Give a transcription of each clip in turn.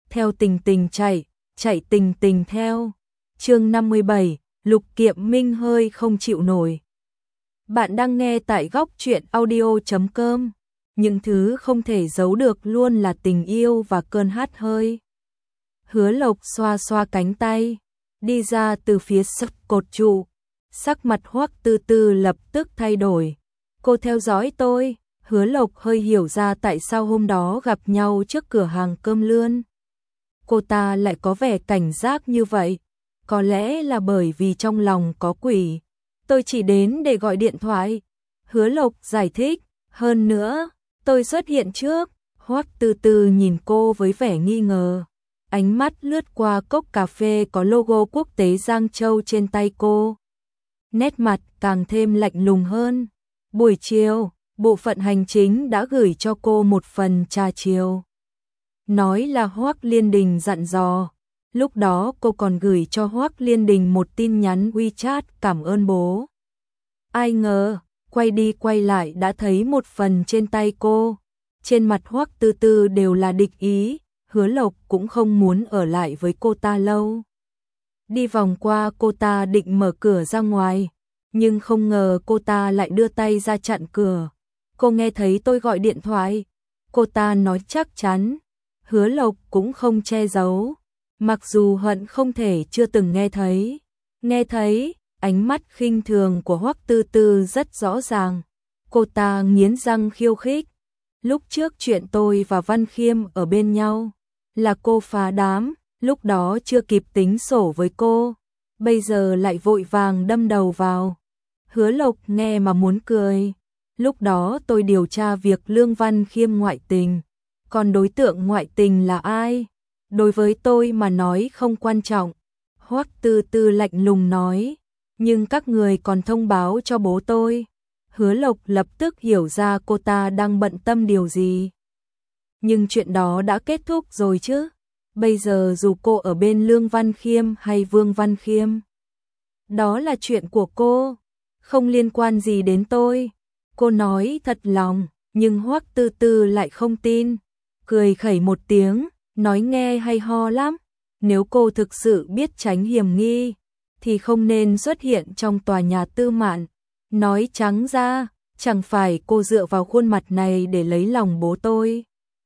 theo tình tình chạy, chạy tình tình theo. Chương 57, Lục Kiệm Minh hơi không chịu nổi. Bạn đang nghe tại góc truyện audio.com. Những thứ không thể giấu được luôn là tình yêu và cơn hắt hơi. Hứa Lộc xoa xoa cánh tay, đi ra từ phía sập cột trụ. Sắc mặt Hoắc Tư Tư lập tức thay đổi. Cô theo dõi tôi. Hứa Lộc hơi hiểu ra tại sao hôm đó gặp nhau trước cửa hàng cơm lươn. Cô ta lại có vẻ cảnh giác như vậy. Có lẽ là bởi vì trong lòng có quỷ. Tôi chỉ đến để gọi điện thoại. Hứa Lộc giải thích. Hơn nữa, tôi xuất hiện trước. Hoắc Tư Tư nhìn cô với vẻ nghi ngờ. Ánh mắt lướt qua cốc cà phê có logo quốc tế Giang Châu trên tay cô. Nét mặt càng thêm lạnh lùng hơn. Buổi chiều, bộ phận hành chính đã gửi cho cô một phần trà chiều. Nói là Hoắc Liên Đình dặn dò. Lúc đó cô còn gửi cho Hoắc Liên Đình một tin nhắn WeChat cảm ơn bố. Ai ngờ, quay đi quay lại đã thấy một phần trên tay cô. Trên mặt Hoắc Tư Tư đều là địch ý. Hứa Lộc cũng không muốn ở lại với cô ta lâu. Đi vòng qua cô ta định mở cửa ra ngoài, nhưng không ngờ cô ta lại đưa tay ra chặn cửa. Cô nghe thấy tôi gọi điện thoại. Cô ta nói chắc chắn. Hứa Lộc cũng không che giấu. Mặc dù hận không thể chưa từng nghe thấy. Nghe thấy, ánh mắt khinh thường của Hoắc Tư Tư rất rõ ràng. Cô ta nghiến răng khiêu khích. Lúc trước chuyện tôi và Văn Khiêm ở bên nhau, là cô phá đám, lúc đó chưa kịp tính sổ với cô. Bây giờ lại vội vàng đâm đầu vào. Hứa Lộc nghe mà muốn cười. Lúc đó tôi điều tra việc Lương Văn Khiêm ngoại tình. Còn đối tượng ngoại tình là ai? Đối với tôi mà nói không quan trọng. Hoắc Tư Tư lạnh lùng nói. Nhưng các người còn thông báo cho bố tôi. Hứa Lộc lập tức hiểu ra cô ta đang bận tâm điều gì. Nhưng chuyện đó đã kết thúc rồi chứ. Bây giờ dù cô ở bên Lương Văn Khiêm hay Vương Văn Khiêm, đó là chuyện của cô, không liên quan gì đến tôi. Cô nói thật lòng, nhưng Hoắc Tư Tư lại không tin. Cười khẩy một tiếng, nói nghe hay ho lắm. Nếu cô thực sự biết tránh hiểm nghi, thì không nên xuất hiện trong tòa nhà Tư Mạn. Nói trắng ra, chẳng phải cô dựa vào khuôn mặt này để lấy lòng bố tôi,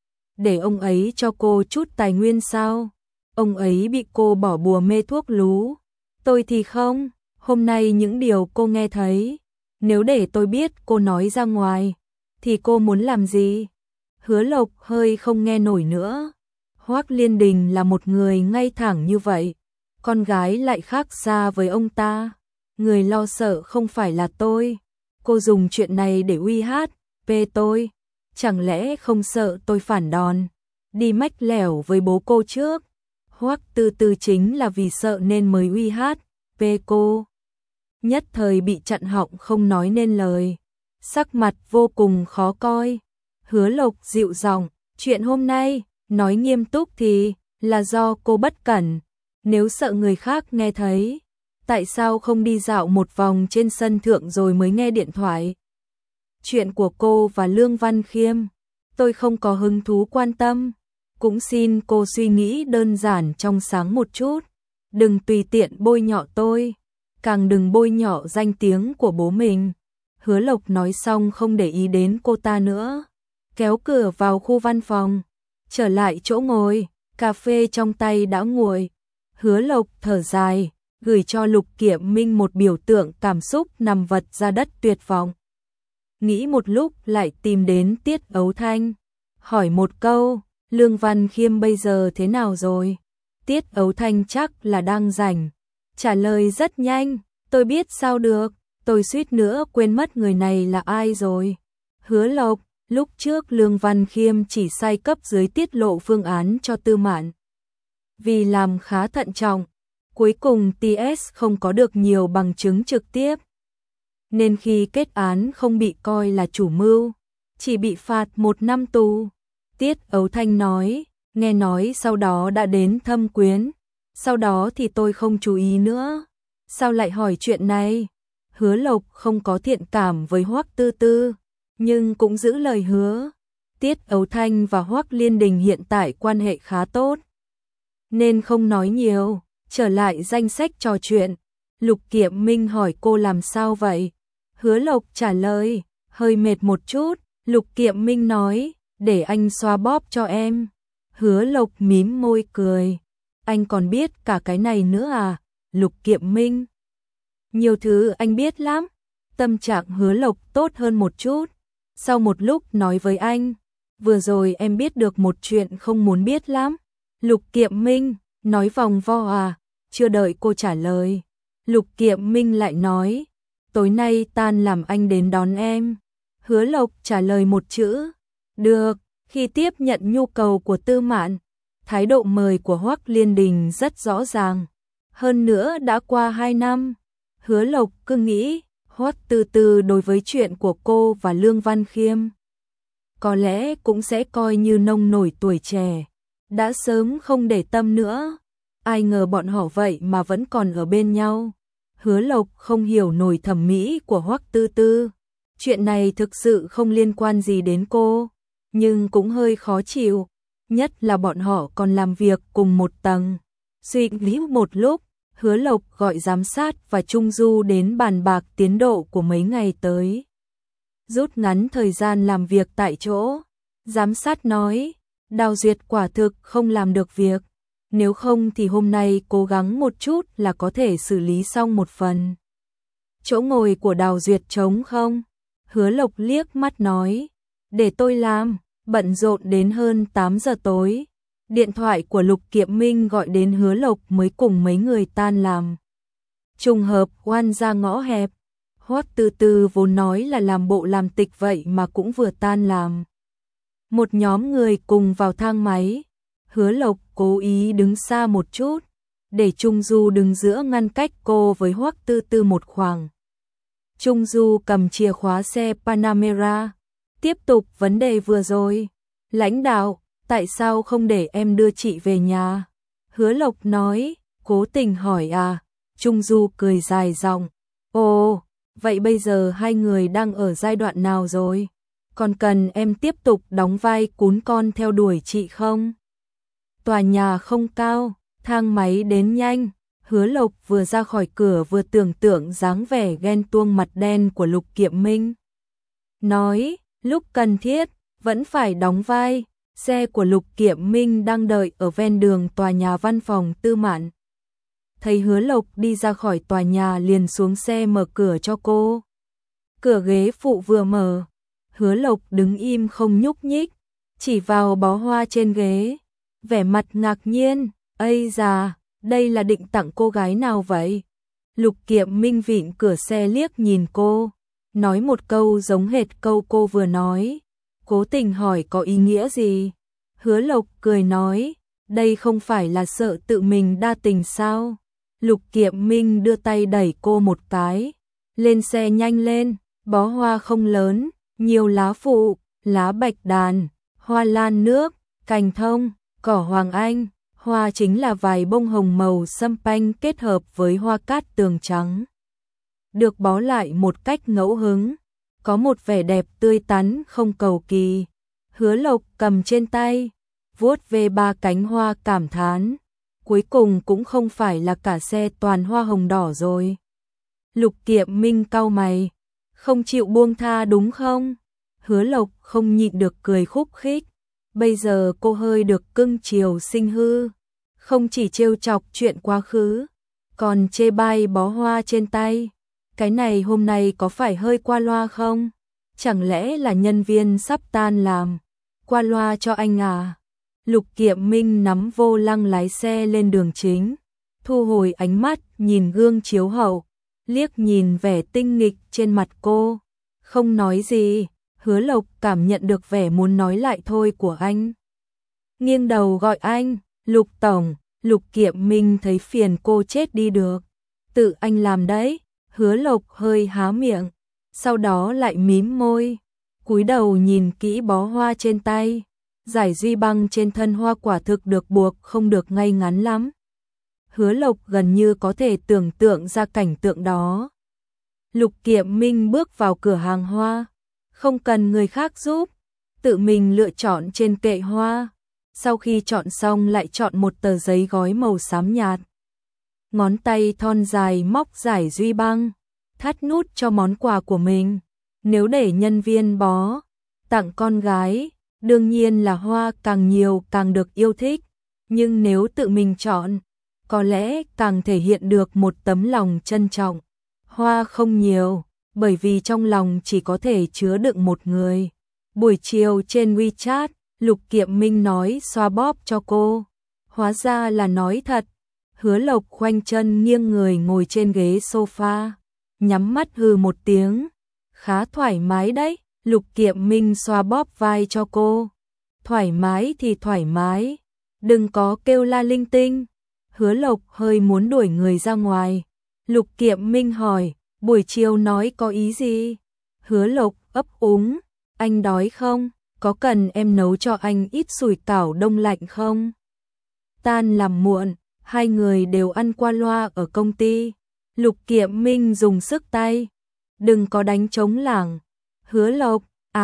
để ông ấy cho cô chút tài nguyên sao? Ông ấy bị cô bỏ bùa mê thuốc lú. Tôi thì không. Hôm nay những điều cô nghe thấy, nếu để tôi biết cô nói ra ngoài, thì cô muốn làm gì? Hứa Lộc hơi không nghe nổi nữa. Hoắc Liên Đình là một người ngay thẳng như vậy. Con gái lại khác xa với ông ta. Người lo sợ không phải là tôi. Cô dùng chuyện này để uy hiếp tôi. Chẳng lẽ không sợ tôi phản đòn, đi mách lẻo với bố cô trước? Hoắc Tư Tư chính là vì sợ nên mới uy hiếp cô. Nhất thời bị chặn họng không nói nên lời. Sắc mặt vô cùng khó coi. Hứa Lộc dịu giọng, chuyện hôm nay, nói nghiêm túc thì là do cô bất cẩn. Nếu sợ người khác nghe thấy, tại sao không đi dạo một vòng trên sân thượng rồi mới nghe điện thoại? Chuyện của cô và Lương Văn Khiêm, tôi không có hứng thú quan tâm. Cũng xin cô suy nghĩ đơn giản trong sáng một chút. Đừng tùy tiện bôi nhọ tôi, càng đừng bôi nhọ danh tiếng của bố mình. Hứa Lộc nói xong không để ý đến cô ta nữa. Kéo cửa vào khu văn phòng, trở lại chỗ ngồi, cà phê trong tay đã nguội. Hứa Lộc thở dài, gửi cho Lục Kiệm Minh một biểu tượng cảm xúc nằm vật ra đất tuyệt vọng. Nghĩ một lúc lại tìm đến Tiết Ấu Thanh. Hỏi một câu, Lương Văn Khiêm bây giờ thế nào rồi? Tiết Ấu Thanh chắc là đang rảnh. Trả lời rất nhanh, tôi biết sao được, tôi suýt nữa quên mất người này là ai rồi. Hứa Lộc, lúc trước Lương Văn Khiêm chỉ sai cấp dưới tiết lộ phương án cho Tư Mạn. Vì làm khá thận trọng, cuối cùng TS không có được nhiều bằng chứng trực tiếp. Nên khi kết án không bị coi là chủ mưu, chỉ bị phạt 1 năm tù. Tiết Ấu Thanh nói, nghe nói sau đó đã đến Thâm Quyến. Sau đó thì tôi không chú ý nữa. Sao lại hỏi chuyện này? Hứa Lộc không có thiện cảm với Hoắc Tư Tư, nhưng cũng giữ lời hứa. Tiết Ấu Thanh và Hoắc Liên Đình hiện tại quan hệ khá tốt. nên không nói nhiều. Trở lại danh sách trò chuyện, Lục Kiệm Minh hỏi cô làm sao vậy? Hứa Lộc trả lời, hơi mệt một chút. Lục Kiệm Minh nói, để anh xoa bóp cho em. Hứa Lộc mím môi cười, anh còn biết cả cái này nữa à? Lục Kiệm Minh, nhiều thứ anh biết lắm. Tâm trạng Hứa Lộc tốt hơn một chút. Sau một lúc nói với anh, vừa rồi em biết được một chuyện không muốn biết lắm. Lục Kiệm Minh nói vòng vo à? Chưa đợi cô trả lời, Lục Kiệm Minh lại nói, tối nay tan làm anh đến đón em. Hứa Lộc trả lời một chữ, được. Khi tiếp nhận nhu cầu của Tư Mạn, thái độ mời của Hoắc Liên Đình rất rõ ràng. Hơn nữa đã qua 2 năm, Hứa Lộc cứ nghĩ Hoắc Từ Từ đối với chuyện của cô và Lương Văn Khiêm có lẽ cũng sẽ coi như nông nổi tuổi trẻ, đã sớm không để tâm nữa. Ai ngờ bọn họ vậy mà vẫn còn ở bên nhau. Hứa Lộc không hiểu nổi thẩm mỹ của Hoắc Tư Tư. Chuyện này thực sự không liên quan gì đến cô, nhưng cũng hơi khó chịu, nhất là bọn họ còn làm việc cùng một tầng. Suy nghĩ một lúc, Hứa Lộc gọi giám sát và Trung Du đến bàn bạc tiến độ của mấy ngày tới, rút ngắn thời gian làm việc tại chỗ. Giám sát nói, Đào Duyệt quả thực không làm được việc, nếu không thì hôm nay cố gắng một chút là có thể xử lý xong một phần. Chỗ ngồi của Đào Duyệt trống không? Hứa Lộc liếc mắt nói, để tôi làm. Bận rộn đến hơn 8 giờ tối, điện thoại của Lục Kiệm Minh gọi đến Hứa Lộc mới cùng mấy người tan làm. Trùng hợp oan ra ngõ hẹp, Hoắc Từ Từ vốn nói là làm bộ làm tịch vậy mà cũng vừa tan làm. Một nhóm người cùng vào thang máy, Hứa Lộc cố ý đứng xa một chút, để Trung Du đứng giữa ngăn cách cô với Hoắc Từ Từ một khoảng. Trung Du cầm chìa khóa xe Panamera. Tiếp tục vấn đề vừa rồi. Lãnh đạo, tại sao không để em đưa chị về nhà? Hứa Lộc nói, cố tình hỏi à? Trung Du cười dài giọng, ồ, vậy bây giờ hai người đang ở giai đoạn nào rồi? Còn cần em tiếp tục đóng vai cún con theo đuổi chị không? Tòa nhà không cao, thang máy đến nhanh. Hứa Lộc vừa ra khỏi cửa vừa tưởng tượng dáng vẻ ghen tuông mặt đen của Lục Kiệm Minh. Nói, lúc cần thiết, vẫn phải đóng vai. Xe của Lục Kiệm Minh đang đợi ở ven đường tòa nhà văn phòng Tư Mạn. Thấy Hứa Lộc đi ra khỏi tòa nhà liền xuống xe mở cửa cho cô. Cửa ghế phụ vừa mở, Hứa Lộc đứng im không nhúc nhích, chỉ vào bó hoa trên ghế, vẻ mặt ngạc nhiên, ây da, đây là định tặng cô gái nào vậy? Lục Kiệm Minh vịn cửa xe liếc nhìn cô, nói một câu giống hệt câu cô vừa nói, cố tình hỏi có ý nghĩa gì? Hứa Lộc cười nói, đây không phải là sợ tự mình đa tình sao? Lục Kiệm Minh đưa tay đẩy cô một cái, lên xe nhanh lên, bó hoa không lớn, nhiều lá phụ, lá bạch đàn, hoa lan nước, cành thông, cỏ hoàng anh, hoa chính là vài bông hồng màu sâm panh kết hợp với hoa cát tường trắng. Được bó lại một cách ngẫu hứng, có một vẻ đẹp tươi tắn không cầu kỳ. Hứa Lộc cầm trên tay, vuốt về ba cánh hoa cảm thán, cuối cùng cũng không phải là cả xe toàn hoa hồng đỏ rồi. Lục Kiệm Minh cau mày, không chịu buông tha đúng không? Hứa Lộc không nhịn được cười khúc khích, bây giờ cô hơi được cưng chiều sinh hư, không chỉ trêu chọc chuyện quá khứ, còn chê bai bó hoa trên tay. Cái này hôm nay có phải hơi qua loa không? Chẳng lẽ là nhân viên sắp tan làm, qua loa cho anh à? Lục Kiệm Minh nắm vô lăng lái xe lên đường chính, thu hồi ánh mắt nhìn gương chiếu hậu, liếc nhìn vẻ tinh nghịch trên mặt cô, không nói gì. Hứa Lộc cảm nhận được vẻ muốn nói lại thôi của anh, nghiêng đầu gọi anh, Lục Tổng. Lục Kiệm Minh thấy phiền cô chết đi được, tự anh làm đấy. Hứa Lộc hơi há miệng, sau đó lại mím môi, cúi đầu nhìn kỹ bó hoa trên tay, giải duy băng trên thân hoa quả thực được buộc không được ngay ngắn lắm. Hứa Lộc gần như có thể tưởng tượng ra cảnh tượng đó. Lục Kiệm Minh bước vào cửa hàng hoa, không cần người khác giúp, tự mình lựa chọn trên kệ hoa, Sau khi chọn xong lại chọn một tờ giấy gói màu xám nhạt. Ngón tay thon dài móc giải duy băng, thắt nút cho món quà của mình. Nếu để nhân viên bó tặng con gái, đương nhiên là hoa càng nhiều càng được yêu thích, nhưng nếu tự mình chọn, có lẽ càng thể hiện được một tấm lòng trân trọng. Hoa không nhiều, bởi vì trong lòng chỉ có thể chứa đựng một người. Buổi chiều trên WeChat, Lục Kiệm Minh nói xoa bóp cho cô. Hóa ra là nói thật. Hứa Lộc khoanh chân nghiêng người ngồi trên ghế sofa, nhắm mắt hừ một tiếng. Khá thoải mái đấy. Lục Kiệm Minh xoa bóp vai cho cô. Thoải mái thì thoải mái, đừng có kêu la linh tinh. Hứa Lộc hơi muốn đuổi người ra ngoài. Lục Kiệm Minh hỏi, buổi chiều nói có ý gì? Hứa Lộc ấp úng, anh đói không? Có cần em nấu cho anh ít sủi cảo đông lạnh không? Tan làm muộn, hai người đều ăn qua loa ở công ty. Lục Kiệm Minh dùng sức tay, đừng có đánh trống lảng. Hứa Lộc,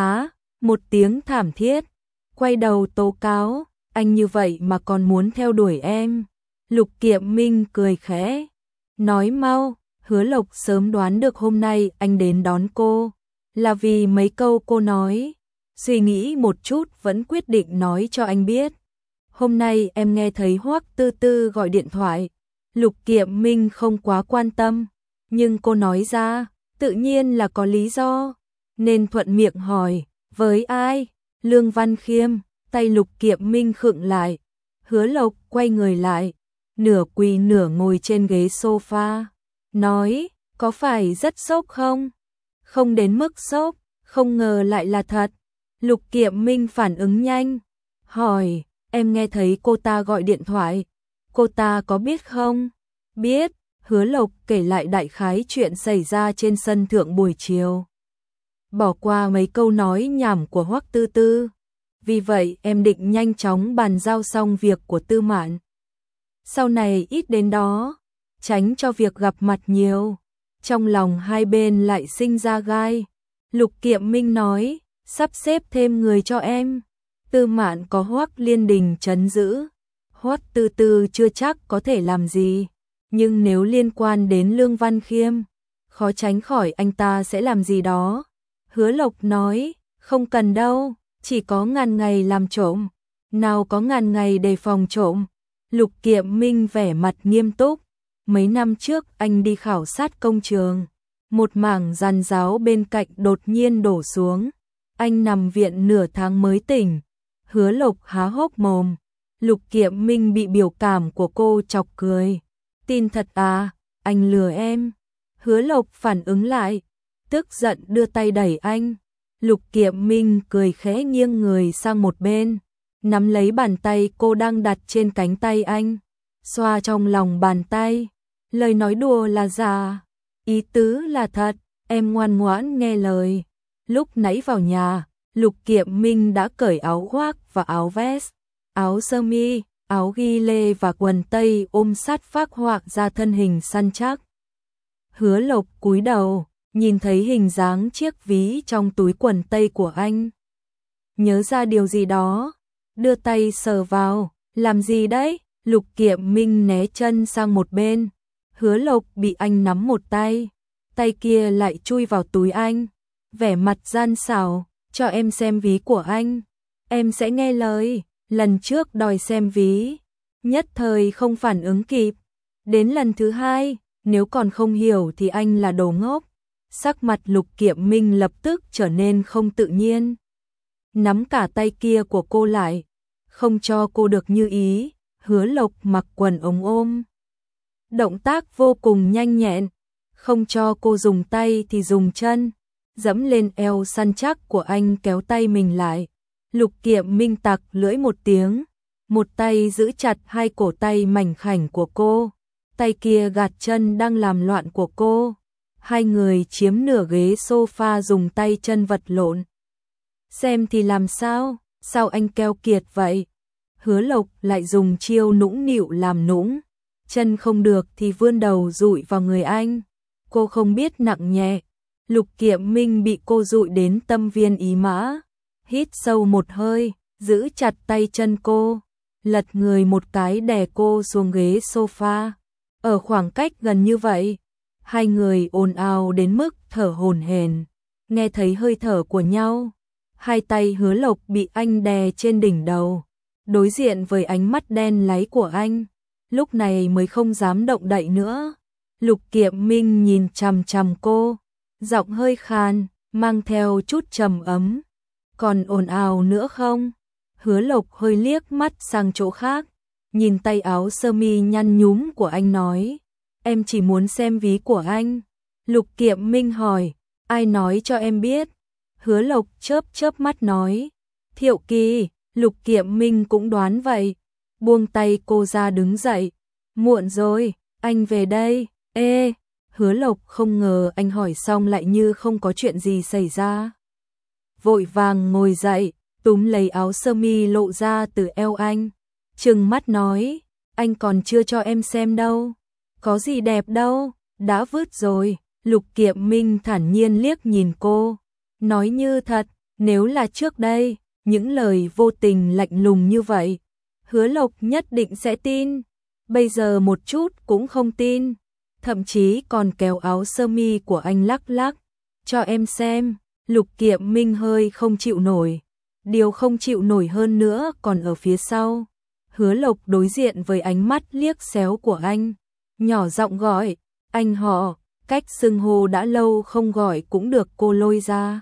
một tiếng thảm thiết, quay đầu tố cáo, anh như vậy mà còn muốn theo đuổi em. Lục Kiệm Minh cười khẽ, nói mau. Hứa Lộc sớm đoán được hôm nay anh đến đón cô là vì mấy câu cô nói, suy nghĩ một chút vẫn quyết định nói cho anh biết. Hôm nay em nghe thấy Hoắc Tư Tư gọi điện thoại. Lục Kiệm Minh không quá quan tâm, nhưng cô nói ra, tự nhiên là có lý do, nên thuận miệng hỏi, với ai? Lương Văn Khiêm. Tay Lục Kiệm Minh khựng lại. Hứa Lộc quay người lại, nửa quỳ nửa ngồi trên ghế sofa, nói, có phải rất sốc không? Không đến mức sốc, không ngờ lại là thật. Lục Kiệm Minh phản ứng nhanh, hỏi, em nghe thấy cô ta gọi điện thoại, cô ta có biết không? Biết. Hứa Lộc kể lại đại khái chuyện xảy ra trên sân thượng buổi chiều, bỏ qua mấy câu nói nhảm của Hoắc Tư Tư. Vì vậy em định nhanh chóng bàn giao xong việc của Tư Mạn, sau này ít đến đó, tránh cho việc gặp mặt nhiều. Trong lòng hai bên lại sinh ra gai. Lục Kiệm Minh nói, sắp xếp thêm người cho em. Tư Mạn có Hoắc Liên Đình trấn giữ, Hoắc Tư Tư chưa chắc có thể làm gì, nhưng nếu liên quan đến Lương Văn Khiêm, khó tránh khỏi anh ta sẽ làm gì đó. Hứa Lộc nói, không cần đâu, chỉ có ngàn ngày làm trộm, nào có ngàn ngày đề phòng trộm. Lục Kiệm Minh vẻ mặt nghiêm túc, mấy năm trước anh đi khảo sát công trường, một mảng giàn giáo bên cạnh đột nhiên đổ xuống, anh nằm viện nửa tháng mới tỉnh. Hứa Lộc há hốc mồm, Lục Kiệm Minh bị biểu cảm của cô chọc cười. Tin thật à, anh lừa em. Hứa Lộc phản ứng lại, tức giận đưa tay đẩy anh. Lục Kiệm Minh cười khẽ nghiêng người sang một bên, nắm lấy bàn tay cô đang đặt trên cánh tay anh, xoa trong lòng bàn tay. Lời nói đùa là giả, ý tứ là thật, em ngoan ngoãn nghe lời. Lúc nãy vào nhà, Lục Kiệm Minh đã cởi áo khoác và áo vest, áo sơ mi, áo ghi lê và quần tây ôm sát phác họa ra thân hình săn chắc. Hứa Lộc cúi đầu, nhìn thấy hình dáng chiếc ví trong túi quần tây của anh. Nhớ ra điều gì đó, đưa tay sờ vào, làm gì đấy? Lục Kiệm Minh né chân sang một bên. Hứa Lộc bị anh nắm một tay, tay kia lại chui vào túi anh, vẻ mặt gian xảo, cho em xem ví của anh, em sẽ nghe lời. Lần trước đòi xem ví, nhất thời không phản ứng kịp, đến lần thứ hai, nếu còn không hiểu thì anh là đồ ngốc. Sắc mặt Lục Kiệm Minh lập tức trở nên không tự nhiên, nắm cả tay kia của cô lại, không cho cô được như ý. Hứa Lộc mặc quần ống ôm, động tác vô cùng nhanh nhẹn, không cho cô dùng tay thì dùng chân, dẫm lên eo săn chắc của anh kéo tay mình lại. Lục Kiệm Minh tặc lưỡi một tiếng, một tay giữ chặt hai cổ tay mảnh khảnh của cô, tay kia gạt chân đang làm loạn của cô. Hai người chiếm nửa ghế sofa dùng tay chân vật lộn. Xem thì làm sao, sao anh keo kiệt vậy? Hứa Lộc lại dùng chiêu nũng nịu làm nũng, chân không được thì vươn đầu dụi vào người anh. Cô không biết nặng nhẹ. Lục Kiệm Minh bị cô dụi đến tâm viên ý mã, hít sâu một hơi, giữ chặt tay chân cô, lật người một cái đè cô xuống ghế sofa. Ở khoảng cách gần như vậy, hai người ồn ào đến mức thở hổn hển, nghe thấy hơi thở của nhau. Hai tay Hứa Lộc bị anh đè trên đỉnh đầu, đối diện với ánh mắt đen láy của anh, lúc này mới không dám động đậy nữa. Lục Kiệm Minh nhìn chằm chằm cô, giọng hơi khàn, mang theo chút trầm ấm. Còn ồn ào nữa không? Hứa Lộc hơi liếc mắt sang chỗ khác, nhìn tay áo sơ mi nhăn nhúm của anh nói, em chỉ muốn xem ví của anh. Lục Kiệm Minh hỏi, ai nói cho em biết? Hứa Lộc chớp chớp mắt nói, Thiệu Kỳ. Lục Kiệm Minh cũng đoán vậy, buông tay cô ra đứng dậy, muộn rồi, anh về đây. Ê, Hứa Lộc không ngờ anh hỏi xong lại như không có chuyện gì xảy ra. Vội vàng ngồi dậy, túm lấy áo sơ mi lộ ra từ eo anh, trừng mắt nói, anh còn chưa cho em xem đâu, có gì đẹp đâu, đã vứt rồi. Lục Kiệm Minh thản nhiên liếc nhìn cô, nói như thật, nếu là trước đây, những lời vô tình lạnh lùng như vậy, Hứa Lộc nhất định sẽ tin, bây giờ một chút cũng không tin, thậm chí còn kéo áo sơ mi của anh lắc lắc, cho em xem. Lục Kiệm Minh hơi không chịu nổi, điều không chịu nổi hơn nữa còn ở phía sau. Hứa Lộc đối diện với ánh mắt liếc xéo của anh, nhỏ giọng gọi, anh họ, cách xưng hô đã lâu không gọi cũng được cô lôi ra.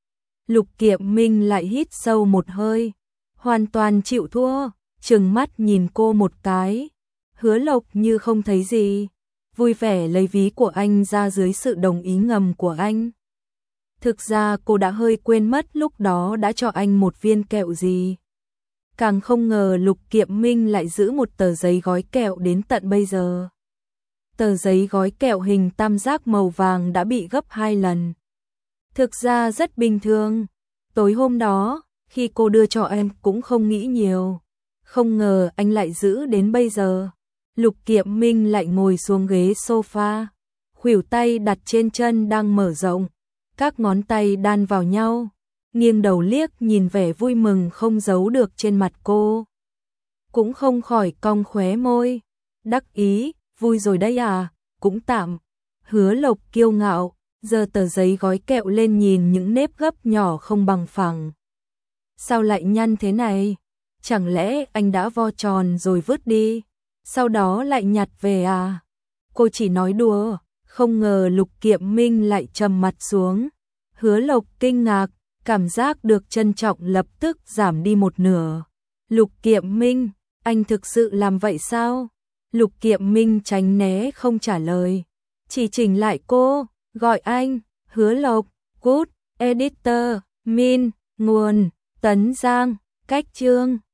Lục Kiệm Minh lại hít sâu một hơi, hoàn toàn chịu thua, trừng mắt nhìn cô một cái. Hứa Lộc như không thấy gì, vui vẻ lấy ví của anh ra dưới sự đồng ý ngầm của anh. Thực ra cô đã hơi quên mất lúc đó đã cho anh một viên kẹo gì. Càng không ngờ Lục Kiệm Minh lại giữ một tờ giấy gói kẹo đến tận bây giờ. Tờ giấy gói kẹo hình tam giác màu vàng đã bị gấp 2 lần. Thực ra rất bình thường. Tối hôm đó, khi cô đưa cho em cũng không nghĩ nhiều. Không ngờ anh lại giữ đến bây giờ. Lục Kiệm Minh lại ngồi xuống ghế sofa, khuỷu tay đặt trên chân đang mở rộng, các ngón tay đan vào nhau, nghiêng đầu liếc nhìn vẻ vui mừng không giấu được trên mặt cô. Cũng không khỏi cong khóe môi, đắc ý, vui rồi đấy à, cũng tạm. Hứa Lộc kiêu ngạo, giơ tờ giấy gói kẹo lên nhìn những nếp gấp nhỏ không bằng phẳng. Sao lại nhăn thế này? Chẳng lẽ anh đã vo tròn rồi vứt đi, sau đó lại nhặt về à? Cô chỉ nói đùa, không ngờ Lục Kiệm Minh lại trầm mặt xuống. Hứa Lộc kinh ngạc, cảm giác được trân trọng lập tức giảm đi một nửa. Lục Kiệm Minh, anh thực sự làm vậy sao? Lục Kiệm Minh tránh né không trả lời, chỉ chỉnh lại cô, gọi anh, Hứa Lộc, Good, Editor, Min, Nguồn, Tấn Giang, Cách Chương.